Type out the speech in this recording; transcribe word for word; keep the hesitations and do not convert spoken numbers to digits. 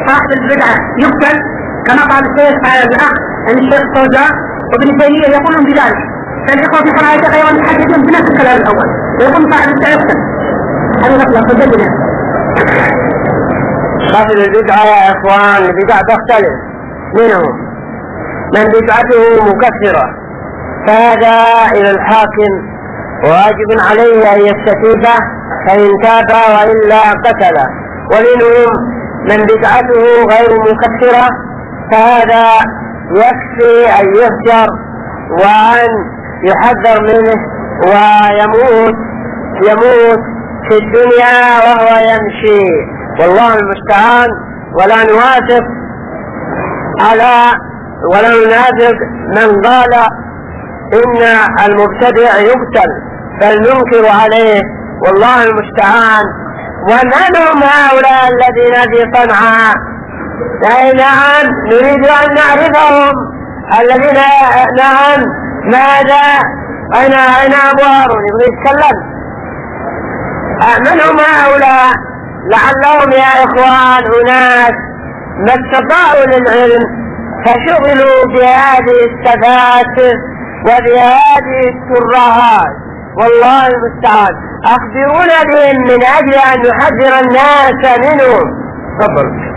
صاحب البدعة يقتل كما قال الشيخ الأخ الشيخ فوزان وابن تيمية يقولون بذلك. فالإخوة في حرائق أيضا يحدثون بنفس الكلام الأول ويقول صاحب البدعة يقتل. هذه نقلة تجدنا. صاحب البدعة يا إخوان البدعة تختلف منهم، من بدعته مكفرة فهذا إلى الحاكم واجب عليه أن يستتيبه فإن تاب وإلا قتله، ومنهم من بدعته غير مكفرة فهذا يكفي أن يهجر وأن يحذر منه ويموت يموت في الدنيا وهو يمشي، والله المستعان. ولا نوافق على ولا ننافق من قال إن المبتدع يقتل، بل ننكر عليه والله المستعان. ومن هم هؤلاء الذين في صنعاء؟ نعم نريد أن نعرفهم الذين نعم ماذا أين أين أبو هارون يبغى يتكلم؟ من هم هؤلاء؟ لعلهم يا إخوان أناس ما استطاعوا للعلم فشغلوا بهذه السفاسف وبهذه الترهات، والله المستعان. أخبرونا بهم من أجل أن نحذر الناس منهم. تفضل.